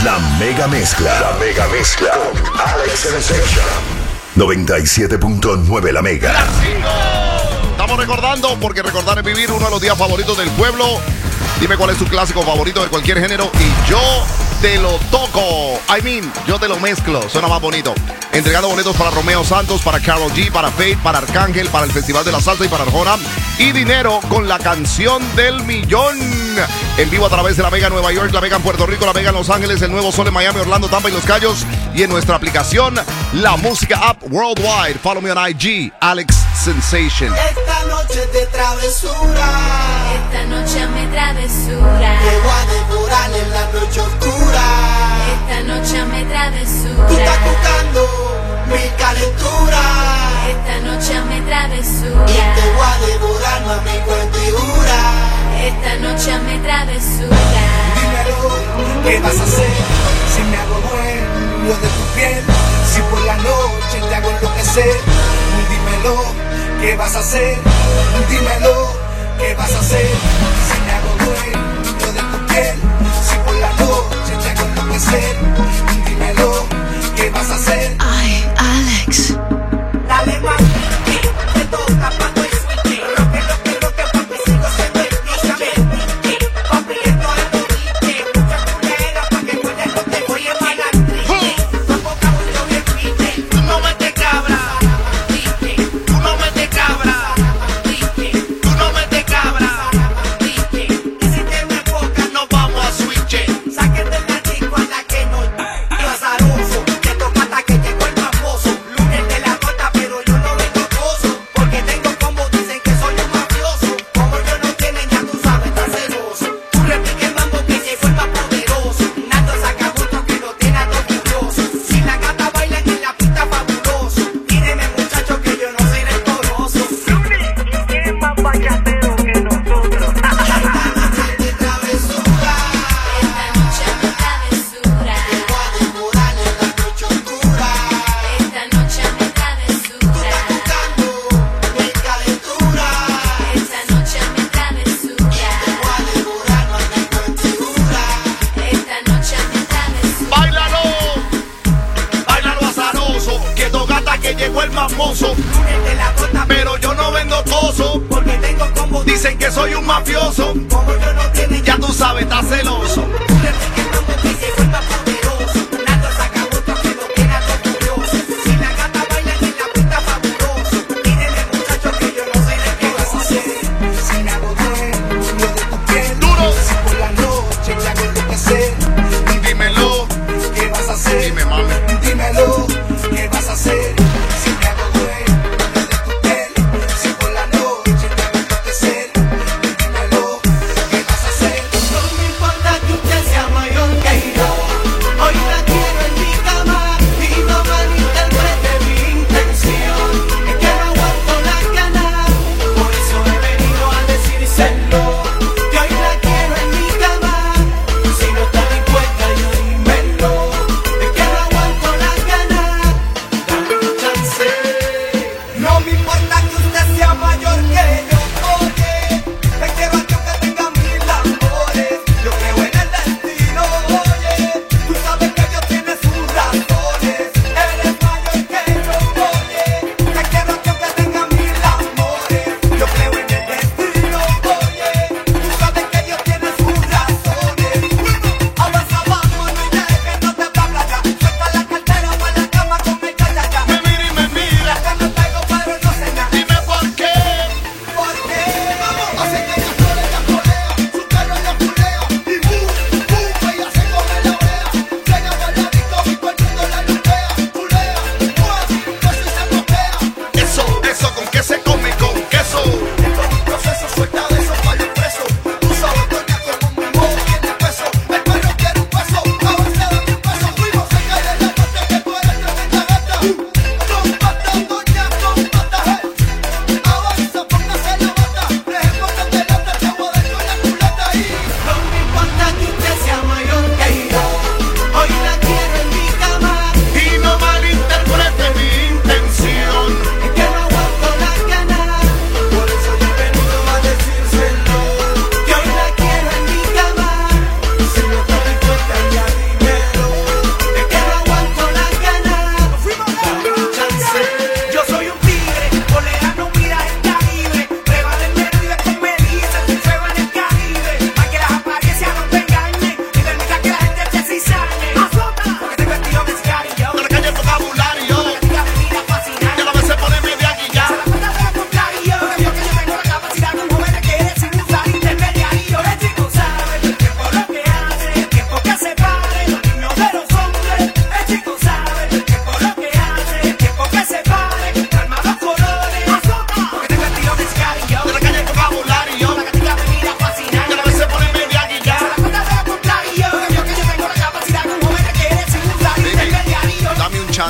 La mega mezcla. La mega mezcla. Con Alex Sensation. 97.9 La Mega. Estamos recordando, porque recordar es vivir, uno de los días favoritos del pueblo. Dime cuál es tu clásico favorito de cualquier género y yo te lo toco. Yo te lo mezclo. Suena más bonito. Entregando boletos para Romeo Santos, para Karol G, para Faith, para Arcángel, para el Festival de la Salsa y para Arjona. Y dinero con la canción del millón. En vivo a través de La Mega en Nueva York, La Mega en Puerto Rico, La Mega en Los Ángeles, El Nuevo Sol en Miami, Orlando, Tampa y Los Cayos. Y en nuestra aplicación, La Música App Worldwide. Follow me on IG, Alex Sensation. Esta noche de travesura. Esta noche me travesura. Te voy a devorar en la noche oscura. Esta noche me travesura. Tú estás buscando mi calentura. Esta noche me travesura. Y te voy a devorar, mami, cuento y jura. Esta noche me travesura. Dímelo, ¿qué vas a hacer? Si me hago dueño de tu piel, si por la noche te hago enloquecer. Dímelo, ¿qué vas a hacer? Dímelo, ¿qué vas a hacer? Si me hago dueño de tu piel, si por la noche te hago enloquecer. Dímelo, ¿qué vas a hacer? Ay, Alex. Dale más, te toca cuando es switch. Lo que, papi, sigo siendo el DJ. Papi, esto es dorite. Mucha culera pa' que cuentes no te voy a pagar triste. Tampoco mucho bien pite. Tú no metes cabra, tú no metes cabra, tú no metes cabra. Y si te me enfocas nos vamos a switch. Saquen de la disco a la que no yo azaroso. Te toca hasta que llegó el famoso. Lunes de la gota, pero yo no vengo gozo. Porque tengo como dicen que soy un mafioso. Como yo no tienen, ya tú sabes, está celoso. Tú repique el mambo que llegó el más poderoso. Nando saca gusto que lo tiene a todo curioso. Si la gata bailan en la pista fabuloso. Mírenme muchachos que yo no soy rencoroso. Lunes es más bachatero que nosotros. De travesura. Esta noche me travesura. Te voy a devorar en la noche oscura. Esta noche me travesura. Buscando mi calentura. Esta noche me travesura. Voy a devorar, mami, cuento y jura. Esta noche me travesura. ¡Báilalo! ¡Báilalo azaroso! Que toca hasta que llegó el mamoso. Lunes de la gota, Pero yo no vendo coso. porque tengo como Dicen que soy un mafioso. como yo no tienen, Ya tú sabes, estás celoso. tú repique el mambo que llegó el más poderoso. Nando saca gusto que lo tiene a todo curioso. Si la gata baila en la pista fabuloso. Mírenme muchachos que yo no soy de qué vas a hacer. Si me hago dueño de tu piel, Duro. si por la noche te hago enloquecer. Dímelo. ¿Qué vas a hacer? Dime, mami. Dímelo, ¿qué vas a hacer? Si me hago dueño de tu piel, si por la noche te hago enloquecer. Dímelo, ¿qué vas a hacer? No me importa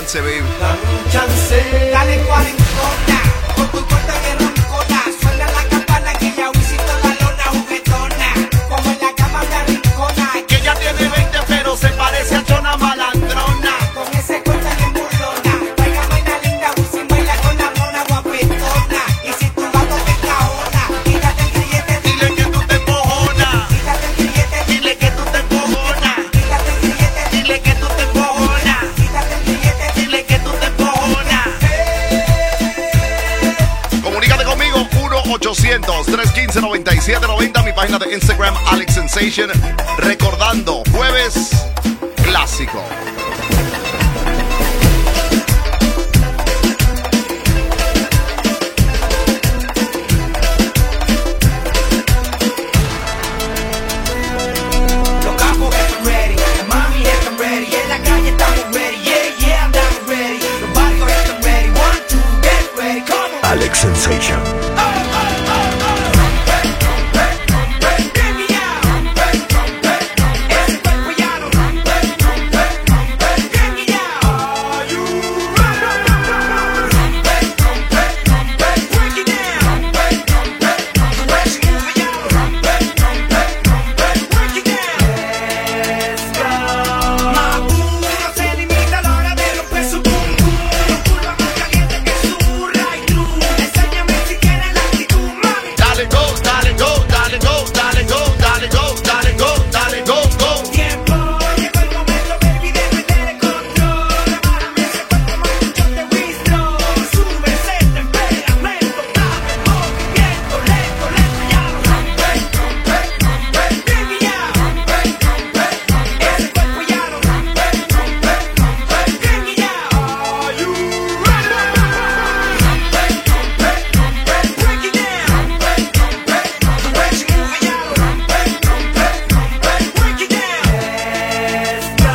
chance, baby. Dame un chance. Dale cuarentona, con tu corta de roncona. Suena la campana que ya visito la lona juguetona. Como en la cama una rincona. Que ella tiene 20 pero se parece a Chona Malandrona. Con ese corta de burlona. Tráigame una linda Wisin, baila con la mona guapetona. Y si tu gato te caona, quítate el grillete, Dile que tú te encojonas. quítate el grillete, Dile que tú te encojonas. quítate el grillete, Dile que tú te encojonas. quítate el grillete. Dile que tú te encojonas. Comunícate conmigo, 1-800-315-9790. Mi página de Instagram, Alex Sensation. Recordando, jueves clásico. Los capos están ready, las mami están ready, en la calle estamos ready, yeah, andamos ready. Los barrios están ready, 1, 2, get ready, come on. Alex Sensation. Se limita a la hora de romper su pum pum. Los curvas más calientes que su right through. Enséñame si quieres la actitud, mami. Dale go, dale go, dale go, dale go, dale go, dale go, dale go, go. Tiempo, llegó el momento, baby, de meter el control. Bájame ese cuerpo, mamucho de wistro. Sube ese temperamento, dame movimiento, lento, lento, ya lo rompe, rompe, rompe. Baby, ya rompe, rompe, rompe. Ese cuerpo ya lo rompe, rompe, rompe. Baby, ya, are you ready? Rompe, rompe, rompe. Break it down, rompe, rompe, rompe. The way she move it, ya lo rompe, rompe, rompe. Break it down. Let's go.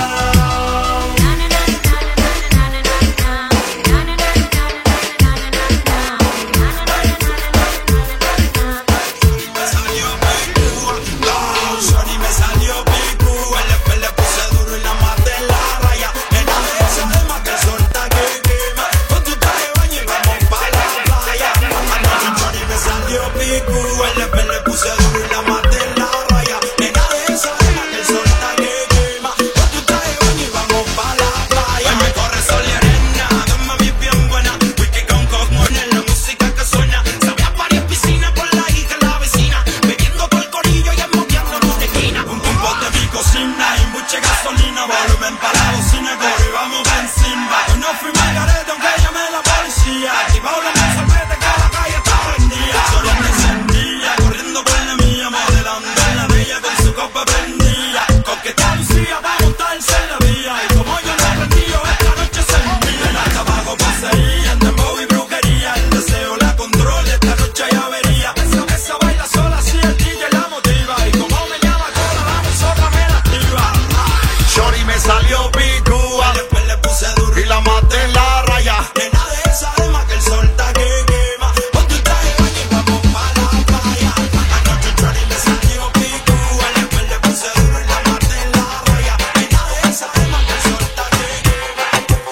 Shorty me salió picu, el le puse duro y la maté en la raya. Nena de esa alma que solta que quema. Con tu traje de baño y vamos pa' la playa. Anoche Shorty me salió picu, el le puse duro y la maté en la raya. Nena de esa alma que solta que quema. Con tu traje de baño y vamos pa' la playa. Hoy me corre sol y arena, dos mami bien buena. Whisky con cojones, la música que suena. Sabe a varias piscinas por la hija la vecina. Bebiendo por el corillo y esmoqueando en una esquina. Un pote de mi cocina y mucha gasolina. Volumen para la bocina, corre y vamos encima. Hoy no fui margarete aunque llame la policía. Activado la mesa, vete que la calle está prendida. Solo me encendía, corriendo por la mía. Modelando en la villa con su copa prendida. Coqueta Lucía va a montarse en la vía. Y como yo no aprendí, yo esta noche se envía. En hasta abajo pasería, en dembow y brujería. El deseo la controla, esta noche hay avería. Esa baila sola si el DJ la motiva. Y como me llama cola, la soca me la activa. Shorty me salió picúa Después le puse duro y la maté en la raya. Nena de esa alma que el sol está que quema. Pon tu traje de baño y vamos pa' la playa. Anoche Shorty me salió picúa. Después le puse duro y la maté en la raya. Nena de esa alma que el sol está que quema.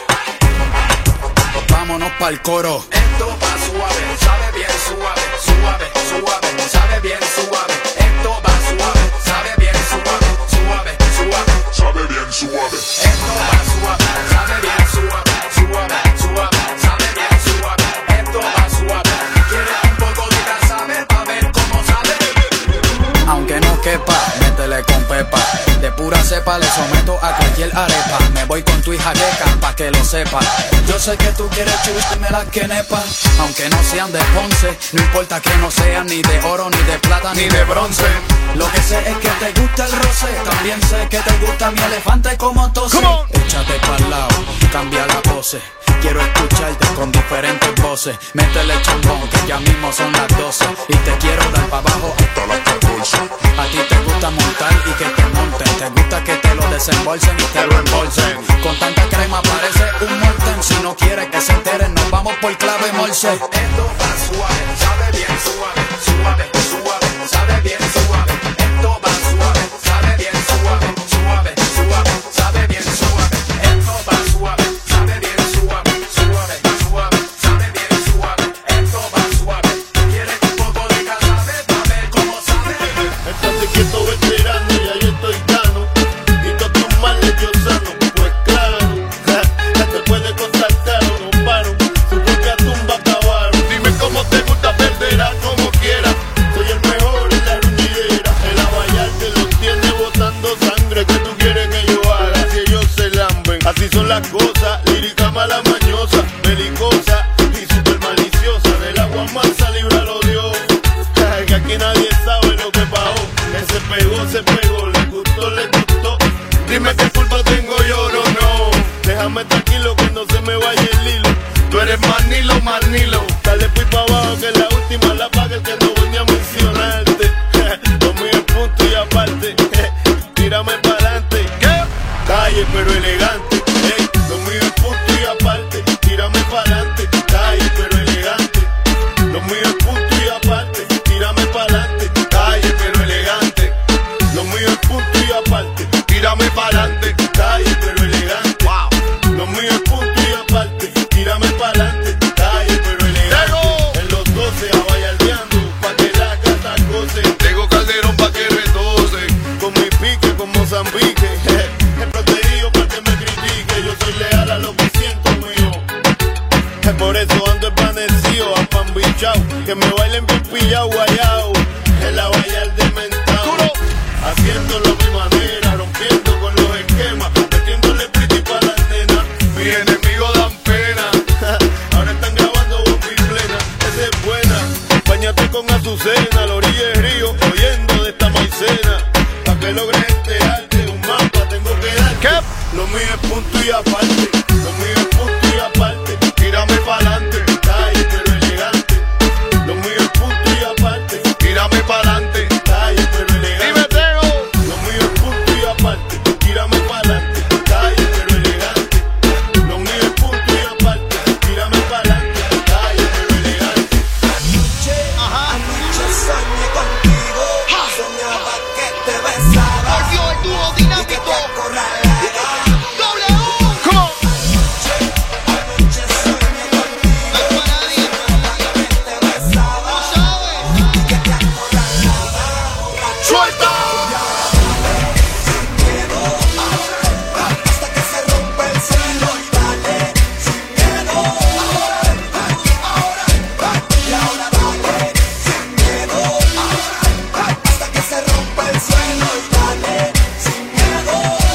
Vámonos pa'l coro. Esto va suave, sabe bien suave, suave, suave, sabe bien suave. Esto va suave, sabe bien suave, suave, suave, Sabe bien suave. esto va suave, sabe bien suave, suave, suave, sabe bien suave. Esto va suave. ¿Quieres un poco de casabe pa' ver cómo sabe? Aunque no quepa, métele con pepa. De pura cepa le someto a cualquier arepa. Me voy con tu hija queca pa' que lo sepa. Yo sé que tú quieres chustarme las quenepa. Aunque no sean de Ponce, no importa que no sean ni de oro, ni de plata, ni de bronce. Lo que sé es que te gusta el roce. También sé que te gusta mi elefante como tose. Come on. Échate pa'l lado, cambia la pose. Quiero escucharte con diferentes voces. Métele chambón que ya mismo son las 12. Y te quiero dar pa' abajo Hasta las 14. a ti te gusta montar y que te monten. Te gusta que te lo desembolsen y te lo embolsen. Con tanta crema parece un molten. Si no quieres que se enteren, nos vamos por clave morse. Esto va suave, sabe bien suave, suave, suave, sabe bien suave. Esto va suave, sabe bien suave, suave, suave, sabe bien suave. Esto va suave, sabe bien suave. las cosas, lírica mala mañosa, belicosa y super maliciosa. Del agua mansa libra lo dio. Que aquí nadie sabe lo que pagó. Que se pegó, le gustó. Dime qué culpa tengo yo, no. Déjame tranquilo que no se me vaya el hilo. Tú eres más Nilo. Dale pues pa' abajo que la última la paga el que no voy ni a mencionarte. Lo mío es punto y aparte. Tírame pa'lante. ¿Qué? Calle pero elegante. Lo mío es punto y aparte. Tírame pa'lante. Calle pero elegante. Lo mío es punto y aparte. Tírame pa'lante. Calle pero elegante. Lo mío es punto y aparte. Tírame pa'lante. Calle pero elegante. Wow. Lo mío es punto y aparte. Tírame pa'lante. Calle pero elegante. En los 12 a vallardeando pa' que la gata goce. Tengo Calderón pa' que retose. Con mi pique, con Mozambique. He protegido para que me critique. Yo soy leal a lo que siento mío. Por eso ando espanecido, apambichao. Que me bailen bien pillao, guayao. En la vallar de mentao. Haciéndolo a mi manera, rompiendo con los esquemas. Metiéndole pretty pa' las nenas. Mis enemigos dan pena. Ahora están grabando bomba y plena. Esa es buena. Báñate con Azucena, a la orilla del río, oyendo de esta maicena. Pa' que logres este arte, un mapa tengo que darte. ¿Qué? Lo mío es punto y aparte. Lo mío es punto y aparte. Tírame pa'lante. Calle pero elegante. Lo mío es punto y aparte. Tírame pa'lante. Calle pero elegante. Dime, Tego. Lo mío es punto y aparte. Tírame pa'lante. Calle pero elegante. Lo mío es punto y aparte. Tírame pa'lante. Calle pero elegante. Anoche soñé contigo, soñaba que te besaba el dúo y que dinámico. te acorralaba. Come on. Anoche soñé contigo, soñaba que te besaba y que te acorralaba. Suelta. Hasta que se rompe el cielo y dale sin miedo. Y ahora dale sin miedo. Hasta que se rompe el cielo y dale sin miedo.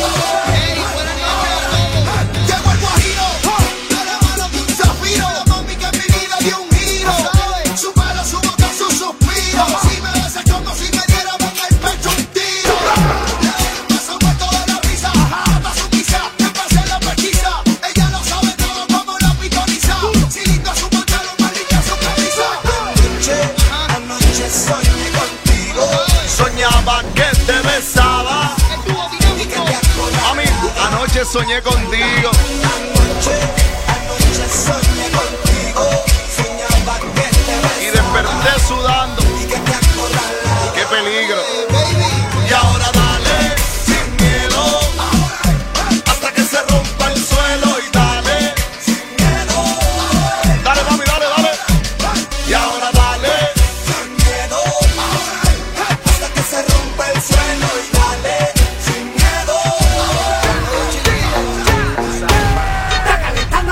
Llegó el guajiro, de la mano de un zafiro. La mami que en mi vida dio un giro. Su pelo, su boca, su suspiro. Si me besas como si me dieran en el pecho un tiro. Le doy un beso muerto de la risa. Hasta su misa, que pase la pesquisa. Ella lo sabe todo como la pitoniza. Si lindo su pantalón, más linda su camisa. Anoche soñé contigo. Soñaba que te besaba. Y que te acordaba. Mami, anoche soñé contigo. Anoche soñé contigo. Soñaba que te Y besaba desperté sudando. y que te acordaba. Qué peligro. Y ahora dale sin miedo. Hasta que se rompa el suelo y dale. Dale, mami, dale. Y ahora dale. Sin miedo. Hasta que se rompa el suelo y dale sin miedo. Está calentando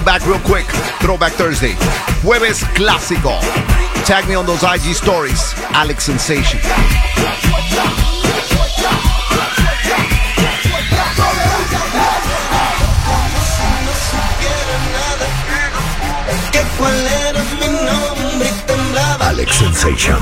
back real quick. Throwback Thursday. Jueves clásico. Tag me on those IG stories. Alex Sensation. Que cuál era mi nombre y temblaba. Alex Sensation.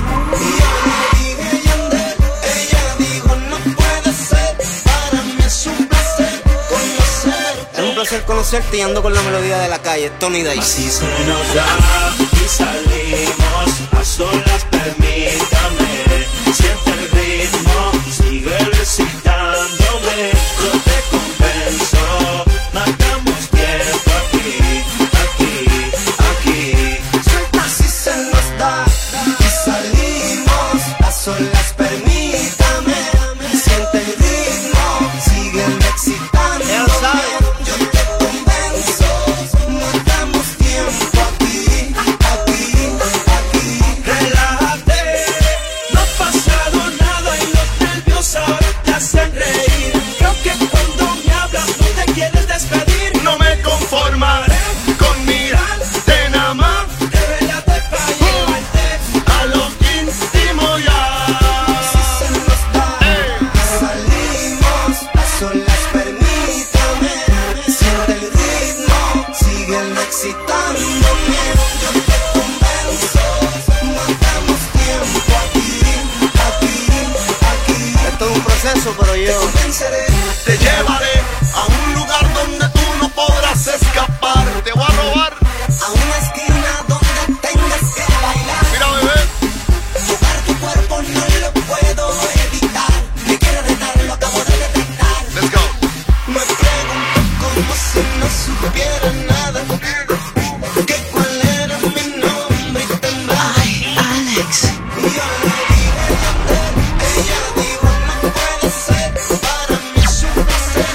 Ella dijo no puede ser. Para mí es un placer conocerte. Es un placer conocerte y ando con la melodía de la calle, Tony Dice. Así se nos da y salimos a solas, permítame. Siente el ritmo, sigue recitándome. Yo te convenzo, matamos tiempo aquí, aquí, aquí. Suelta si se nos da y salimos a solas, permítame. Siente el ritmo, sigue excitándome. Yo te convenzo, no damos tiempo aquí, aquí, aquí. Relájate, no ha pasado nada y los nervios ahora te hacen reír. Creo que cuando me hablas no te quieres despedir. No me conformaré con mirarte nada más. Revélate pa' llevarte a lo íntimo ya. Si se nos da y salimos a solas, permítame. Siente el ritmo, sigue excitándome. Yo te convenzo, no damos tiempo aquí, aquí, aquí. Esto es un proceso, pero yo Convenceré. Te llevaré a un lugar donde tú no podrás escapar. Te voy a robar. A una esquina donde tengas que bailar. Mira, bebé. Tocar tu cuerpo no lo puedo evitar. Me quiere retar, lo acabo de detectar. Let's go. Me pregunto como si no supiera nada. Que cuál era mi nombre y temblaba. Ay, Alex. Y yo le dije, ella dijo no puede ser. Para mí es un placer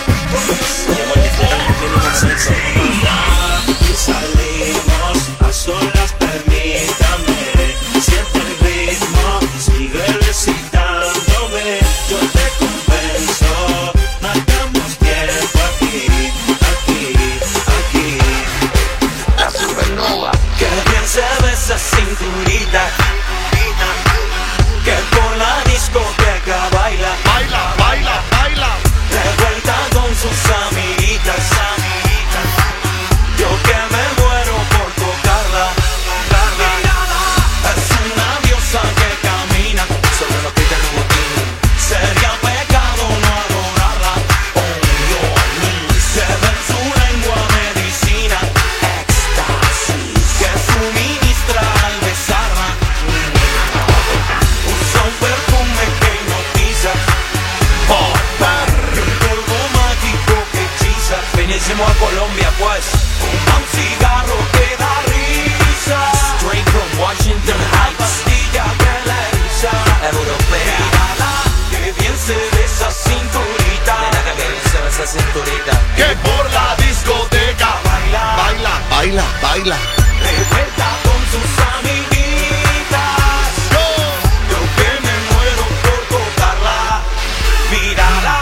conocerte. Y salimos a solas, permítame. Siente el ritmo, sigue recitándome. Yo te convenzo, matamos tiempo aquí, aquí, aquí. La supernova. Que bien se ve esa cinturita, que por la discoteca baila, Baila, baila, baila. revuelta con sus amiguitas. Yo que me muero por tocarla. Es una diosa que camina sobre los pies del botín. Sería pecado no adorarla. Se ve en su lengua medicina, éxtasis, que suministra al besarla. Usa un perfume que hipnotiza, un polvo mágico que hechiza. Venimos a Colombia pues, un cigarro que da risa. Straight from Washington Heights, pastilla que la risa europea. Mírala, que bien se ve esa cinturita. Nena, que bien se ve esa cinturita. Que por la discoteca Baila, baila, baila, baila. revuelta con sus amiguitas. Yo que me muero por tocarla. Mírala.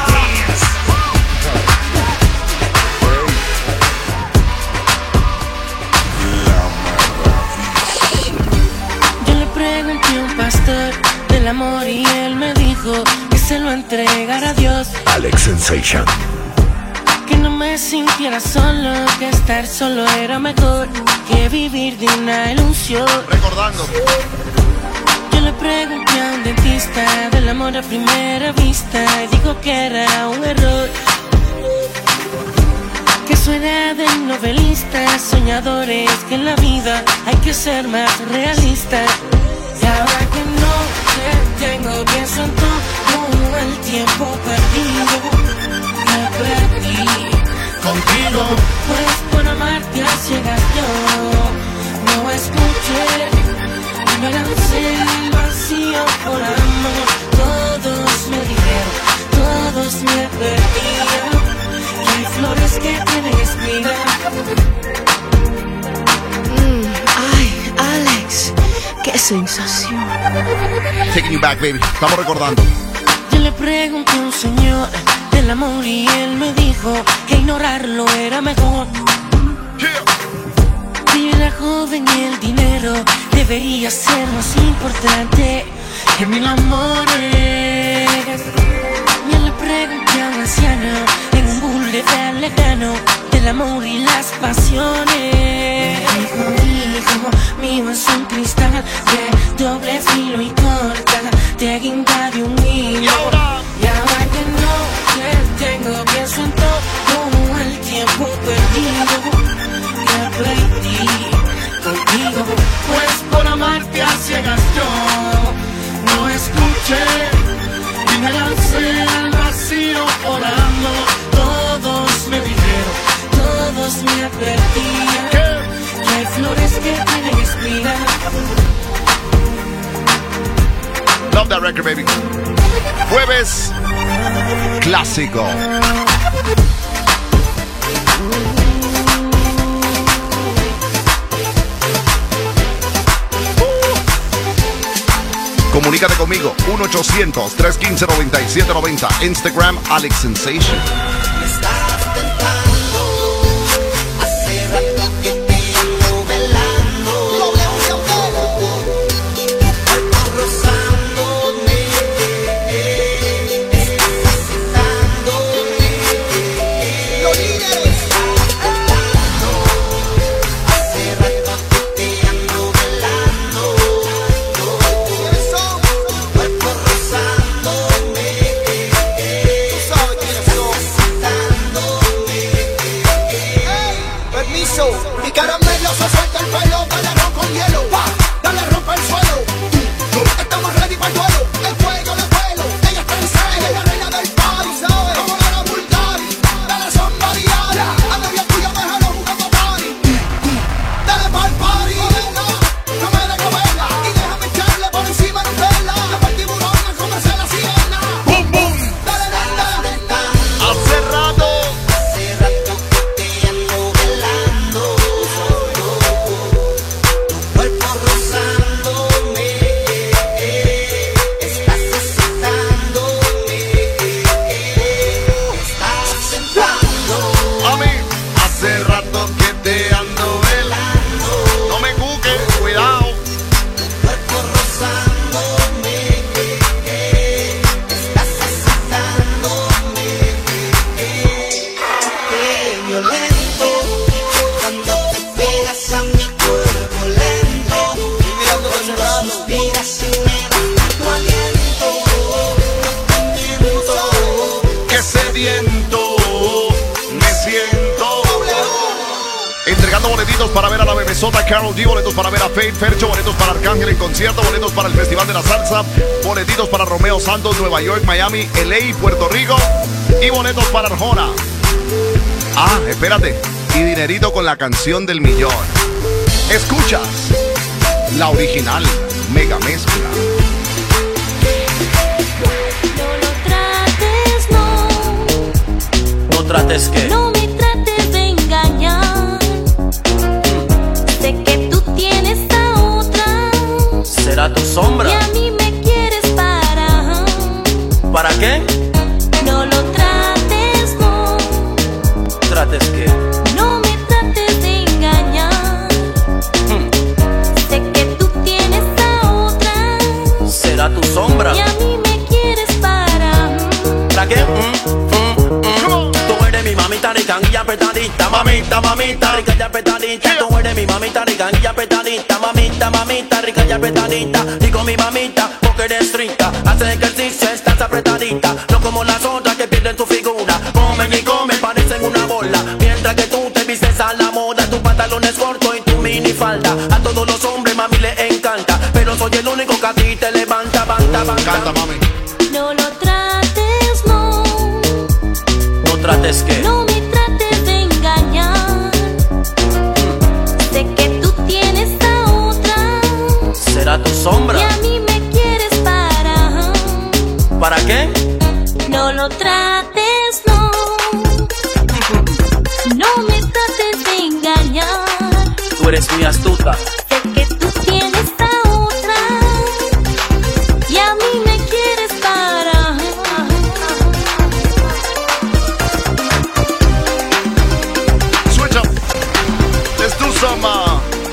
Yo le pregunté a un pastor del amor y él me dijo que se lo entregara a Dios. Alex Sensation. Que no me sintiera solo, que estar solo era mejor que vivir de una ilusión. Recordando. Yo le pregunté a un dentista del amor a primera vista y dijo que era un error. Que eso era de novelistas, soñadores, que en la vida hay que ser más realista. Y ahora que no te tengo, pienso en todo el tiempo perdido. Me perdí contigo, pues por amarte a ciegas yo no escuché, no lancé el vacío por amor. Todos me dijeron, todos me perdían, que hay flores que tienen espina. Ay, Alex, qué sensación. Taking you back, baby. Estamos recordando. Yo le pregunté a un señor del amor y él me dijo que ignorarlo era mejor. Yeah. Si era joven y el dinero debería ser más importante que mil amores. Me le pregunté a un anciano en un boulevard lejano del amor y las pasiones. Hijo, mío es un cristal de doble filo y corta, te guinda de un hilo. Y ahora que no te tengo, pienso en todo el tiempo perdido que perdí contigo. Pues por amarte a ciegas yo no escuché y me lancé al vacío orando. Todos me dijeron, todos me advertían que hay flores que tienen espinas. Love that record, baby. Jueves clásico. Comunícate conmigo, 1-800-315-9790. Instagram, Alex Sensation. Me estás tentando, hace rato que te ando velando. Cuerpo rozándome, excitándome. Los líderes. Hace rato que te ando velando. Cuerpo rozándome, tú sabes quiénes son. Permiso, mi caramelo se suelta el pelo, dale ron con hielo, pa, dale rompe el suelo. Estamos ready para el duelo, el fuego de pelo, ella está en serio, la reina del party, ¿sabes? Como la Bulgari, dale son variadas, a novia tuya déjalo jugando party. Dale pa'l party, no me dejo verla, y déjame echarle por encima Nutella. Lleva el tiburón a comerse la sirena. Boom, boom. Dale, nena. Hace rato. Hace rato que te ando velando. Tu cuerpo rozándome, estás excitándome, estás entrando. A mí, hace rato que te ando velando. No me cuques, cuidado. Cuerpo rozándome, estás excitándome, qué violento cuando te pegas a mi cuerpo lento. Cuando suspiras y me das tu aliento, Que sediento me siento. Entregando boletitos para ver a la bebesota Karol G, boletos para ver a Faith Fercho, boletos para Arcángel en concierto, boletos para el Festival de la Salsa, boletitos para Romeo Santos, Nueva York, Miami, LA, Puerto Rico y boletos para Arjona. Ah, espérate. Y dinerito con la canción del millón. Escuchas la original mega mezcla. No lo trates, no. No trates que. No me trates de engañar. Sé que tú tienes a otra Será tu sombra. y a mí me quieres parar. ¿Para qué? No lo trates, no. Trates que. No me trates de engañar. Sé que tú tienes a otra Será tu sombra. y a mí me quieres parar. ¿Para qué? Tú eres mi mamita rica y apretadita, mamita, mamita rica y apretadita. Tú eres mi mamita rica y apretadita, mamita, mamita rica y apretadita. Digo mi mamita porque eres rica, haces ejercicio, estás apretadita. No como las otras que pierden tu figura, comen y comen, parecen una bola. Mientras que tú te vistes a la moda, tu pantalón es corto y tu minifalda. A todos los hombres mami les encanta, pero soy el único que a ti te levanta, banta, banta. Canta, mami. No lo trates, no. No trates que. No me trates de engañar. Sé que tú tienes a otra Será tu y sombra. a mí me quieres parar. ¿Para qué? No lo trates, no. No me trates de engañar. Tú eres muy astuta. Sé que tú tienes a otra y a mí me quieres parar. Switch up. Let's do some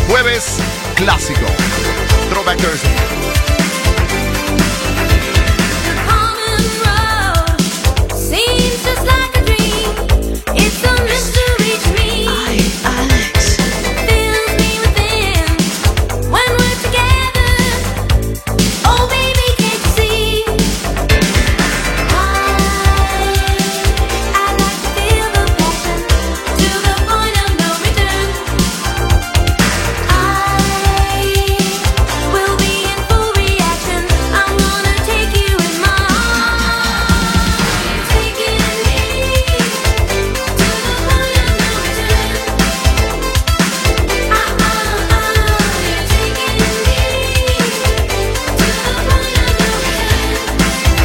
Jueves clásico. Throwback Thursday. Seems just like a dream. It's a mystery to me. Alex. Fills me within when we're together. Oh, baby, can't you see? I like to feel the passion to the point of no return. I will be in full reaction. I'm gonna take you in my arms. Taking me to the point of no return. You're taking me to the point of no return.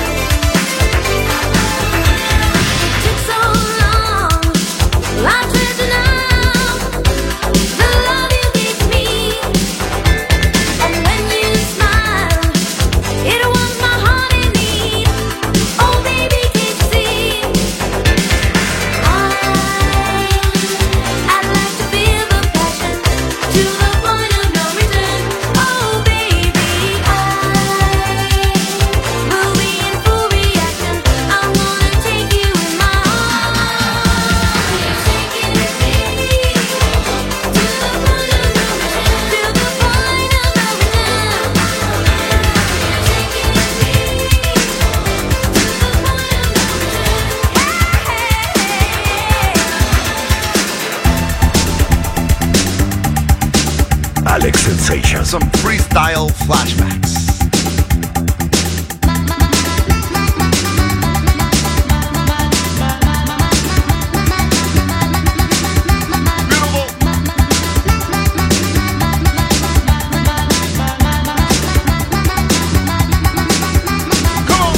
Took so long, well, I treasure now the love you gave to me. And when you smile, it warms my heart in need. Oh, baby, can't you see? I'd like to feel the passion to the point of no return. Oh, baby, I will be in full reaction. I'm gonna take you in my arms. You're taking me to the point of no return. To the point of no return. Alex Sensation. Some freestyle flashbacks. Beautiful. Come on.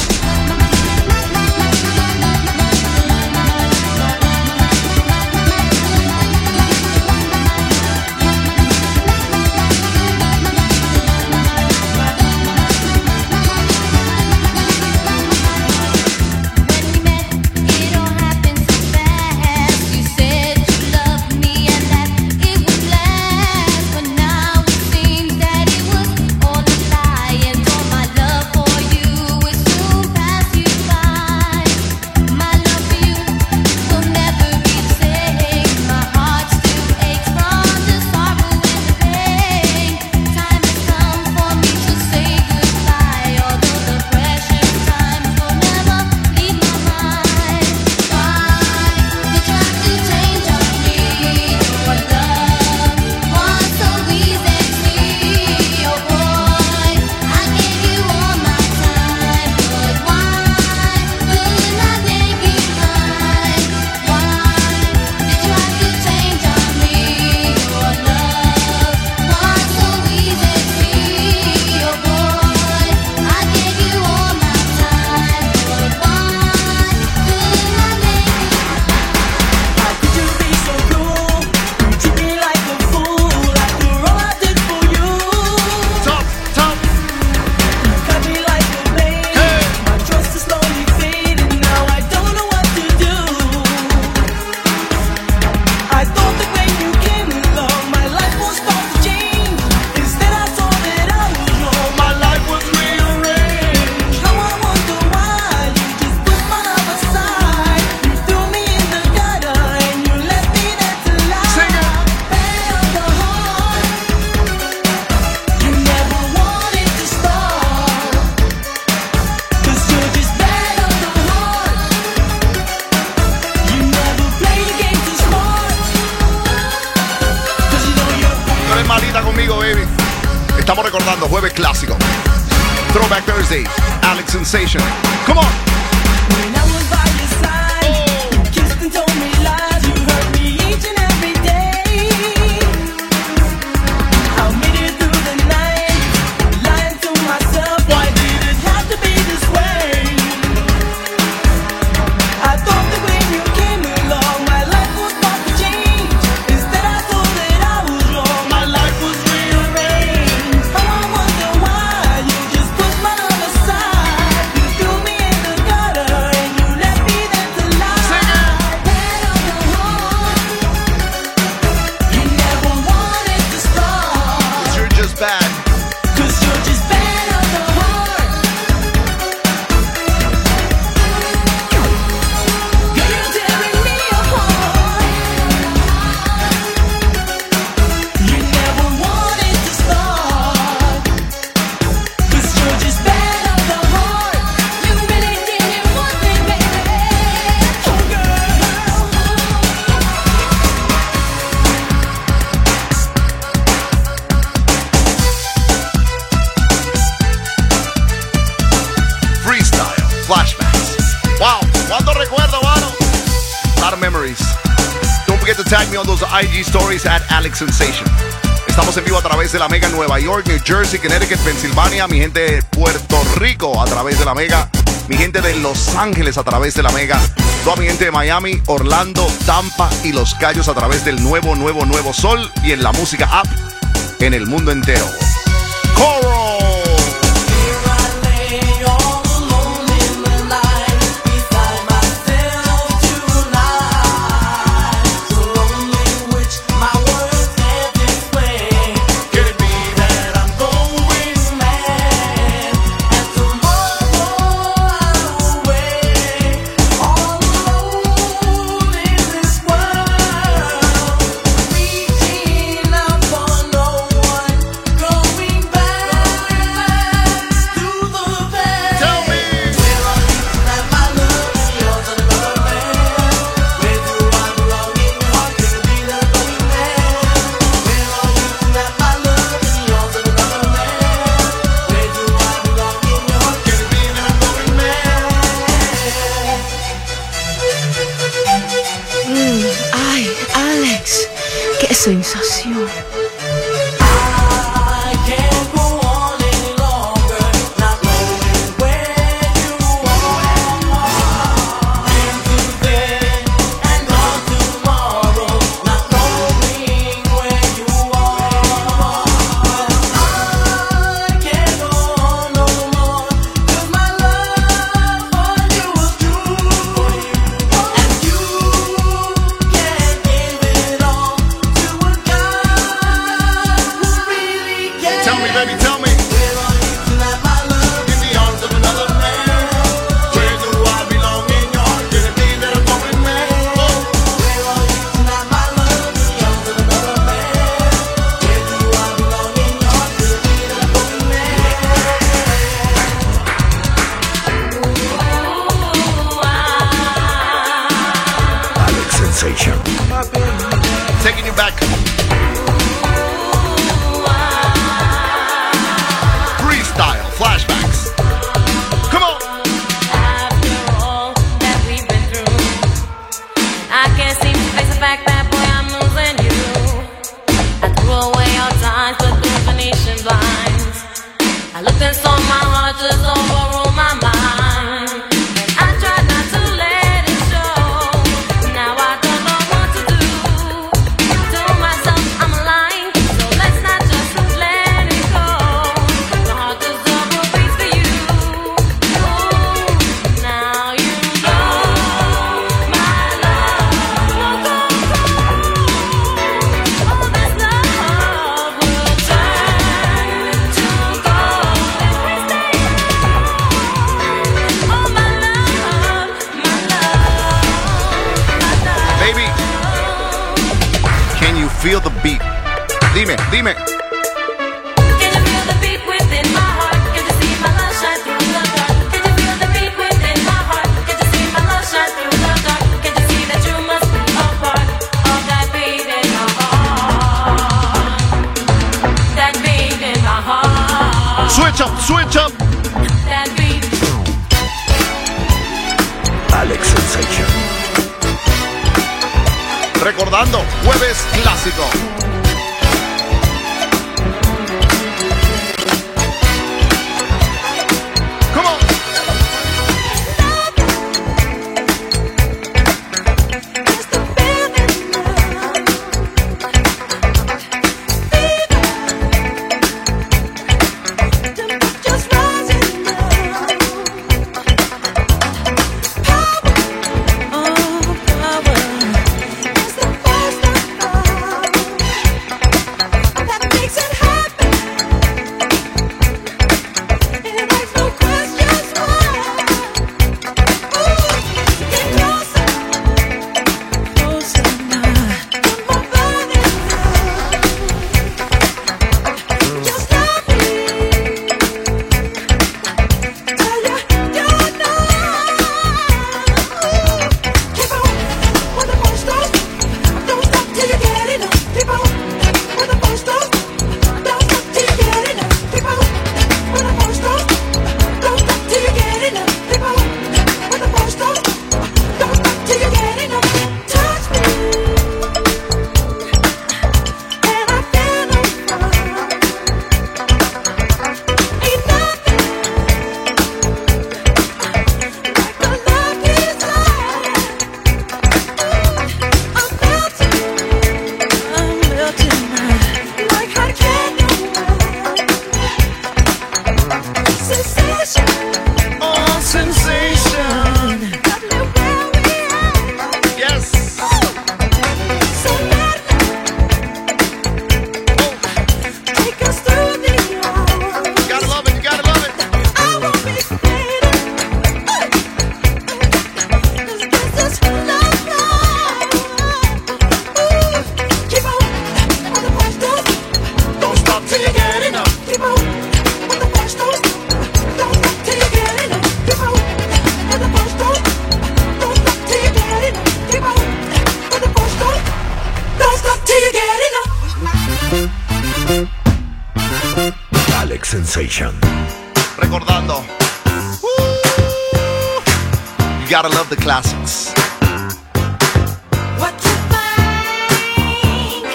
Estamos recordando Jueves Clásico. Throwback Thursday. Alex Sensation. Come on. Why you just push my love aside? You threw me in the dark. IG Stories @Alex Sensation. Estamos en vivo a través de la Mega en Nueva York, New Jersey, Connecticut, Pensilvania. Mi gente de Puerto Rico a través de la Mega. Mi gente de Los Ángeles a través de la Mega. Toda mi gente de Miami, Orlando, Tampa y Los Cayos a través del nuevo Sol y en la música app en el mundo entero. Coro. Ay, Alex, qué sensación. Taking you back. Freestyle flashbacks. Come on. After all that we've been through, I can't seem to face the fact that, boy, I'm losing you. I threw away all time, put the Venetian blinds. I looked and saw my heart just overrule my mind. And I tried not to let it show. Now I don't know what to do. To myself, I'm lying. So let's not just let it go. My heart just overbeats for you. Ooh, now you know my love will go cold. All this love will turn to gold if we stay. Oh, my love, my love, my love. Baby, can you feel the beat? Dime. Can you feel the beat within my heart? Can you see my love shine through the dark? Can you feel the beat within my heart? Can you see my love shine through the dark? Can you see that you must be a part of that beat in my heart? That beat in my heart. Switch up. That beat. Alex Sensation. Recordando, jueves clásico. Come on. Just rising now. Power, oh power, is the first of all. stop till you get enough. Keep on with the first don't stop till you get enough. Keep on with the first don't stop till you get enough. Keep on with the first don't stop till you get enough. Alex Sensation. Recordando. You gotta love the classics. What you think,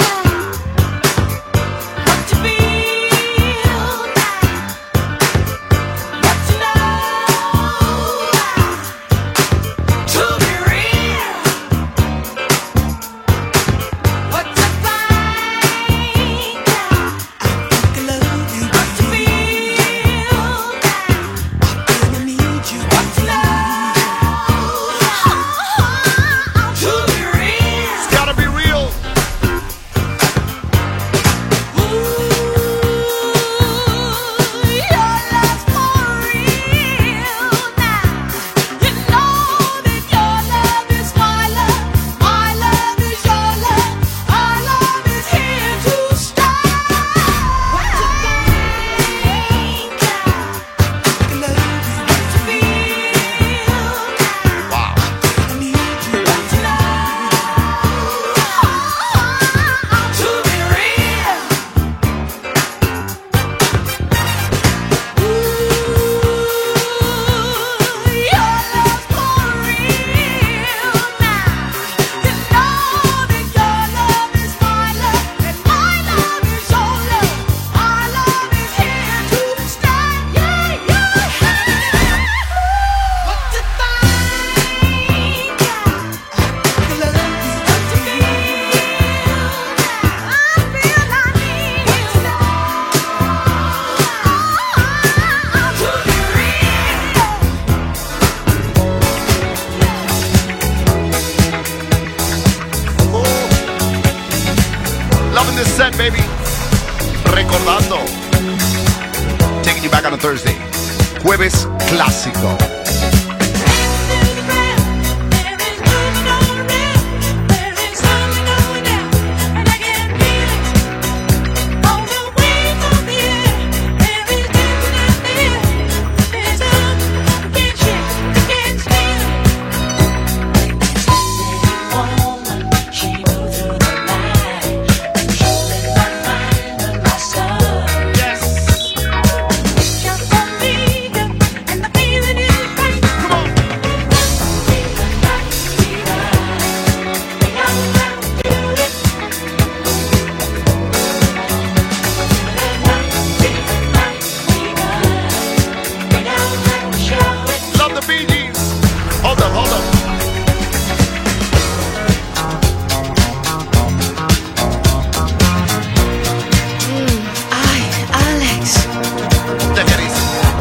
what you feel, what you know, to be real. What you think, I love you. What you feel, I need you. What you know. It's gotta be real. Wow. Loving this set, baby. Recordando. Taking you back on a Thursday. Jueves clásico. Love the Bee Gees. Hold up, hold up. Ay, Alex. Te feliz.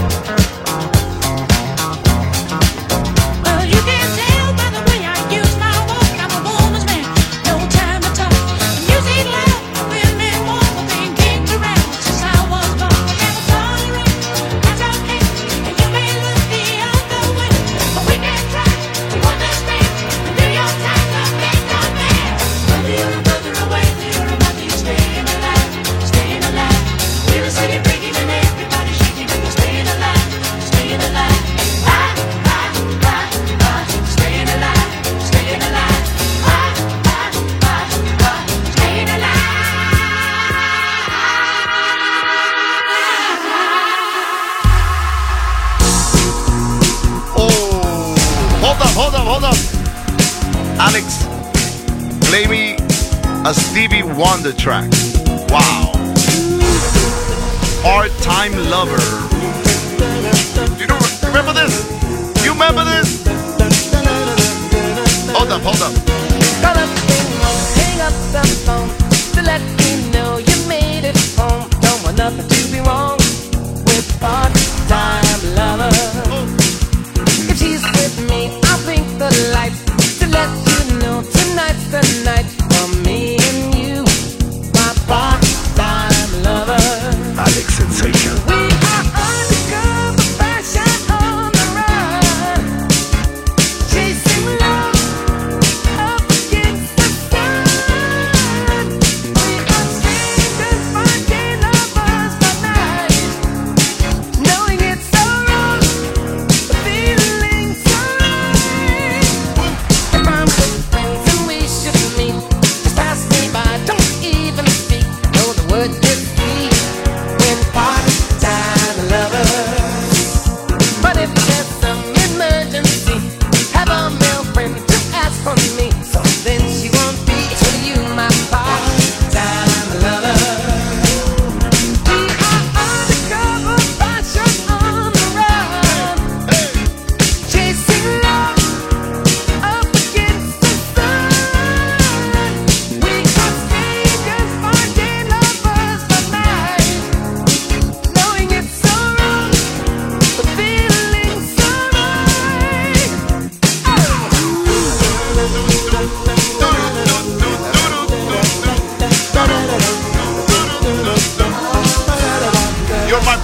Well, you can tell by the way I use my walk, I'm a woman's man. No time to talk. Music loud, feeling warm, being kicked around since I was born. Never tolerate, that's okay. And you may look the other way, but we can try to understand. And do your time to make a man. Whether you're further away, you're about to staying alive, staying alive. Feel the city breaking and everybody shaking, and you're staying alive, staying alive. Staying alive, staying alive. Staying alive. Oh, hold up. Alex, play me a Stevie Wonder track. Wow. Part-time lover. You remember this? You remember this? Hold up. Call up hang up the phone to let me know you made it home. Don't want nothing to be wrong with part-time lover. If she's with me, I'll blink the lights to let you know tonight's the night for me and you, my part-time lover. Alex Sensation. We are undercover fashion on the run, chasing love,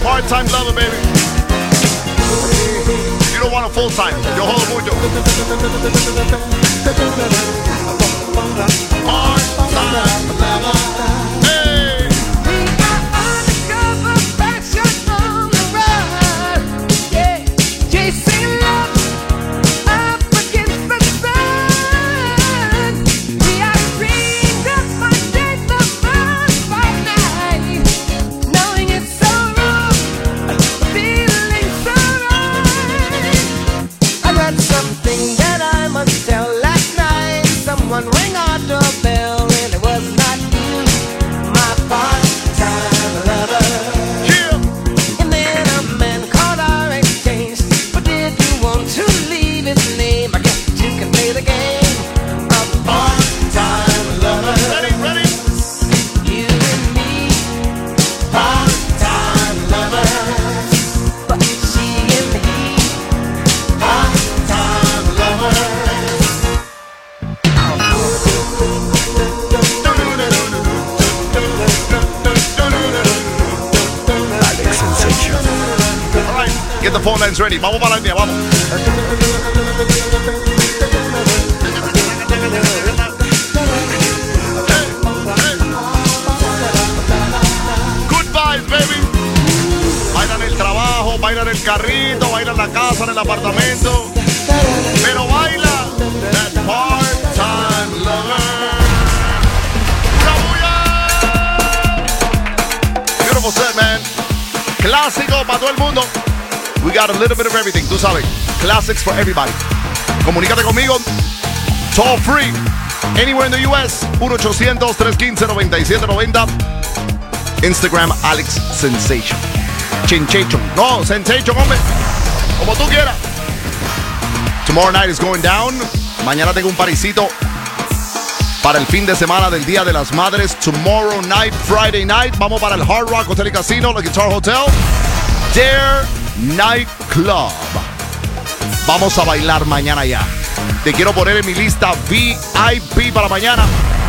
part-time lover, baby. You don't want a full-time. Yo jodo mucho. Part-time lover. Hey. Someone ring our doorbell and it was not you, my part-time lover. Yeah. And then a man called our exchange, but did you want to leave his name? I guess you can play the game of part-time lover. Ready, ready. You and me, part-time lovers. But she and me, part-time lovers. Alex Sensation. All right, get the phone lines ready. Vamos para la línea, vamos. Good vibes, baby. Bailan el trabajo, bailan el carrito, bailan la casa, en el apartamento. Pero baila that part-time lover. Beautiful set, man. Clásico para todo el mundo. We got a little bit of everything, tú sabes. Classics for everybody. Comunícate conmigo. Toll free. Anywhere in the US. 1-800-315-9790. Instagram Alex Sensation. Chinchation. No, Sensation, hombre. Como tú quieras. Tomorrow night is going down. Mañana tengo un parisito para el fin de semana del Día de las Madres. Tomorrow night, Friday night, vamos para el Hard Rock Hotel y Casino, la Guitar Hotel, Dare Night Club. Vamos a bailar mañana ya. Te quiero poner en mi lista VIP para mañana.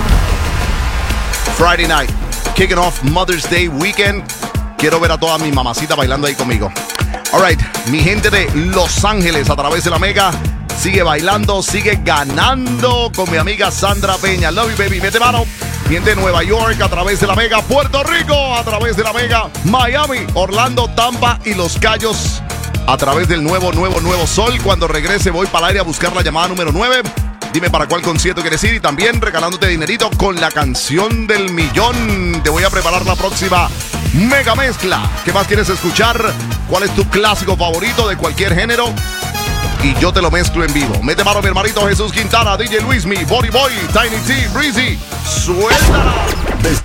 Friday night, kicking off Mother's Day weekend. Quiero ver a toda mi mamacita bailando ahí conmigo. All right, mi gente de Los Ángeles a través de la Mega. Sigue bailando, sigue ganando con mi amiga Sandra Peña. Love you, baby. Mete mano. Gente de Nueva York a través de la Mega. Puerto Rico a través de la Mega. Miami, Orlando, Tampa y Los Cayos a través del nuevo Sol. Cuando regrese voy para el aire a buscar la llamada número 9. Dime para cuál concierto quieres ir y también regalándote dinerito con la canción del millón. Te voy a preparar la próxima mega mezcla. ¿Qué más quieres escuchar? ¿Cuál es tu clásico favorito de cualquier género? Y yo te lo mezclo en vivo. Mete mano mi hermanito Jesús Quintana, DJ Luismi, Body Boy, Tiny T, Breezy. ¡Suéltala!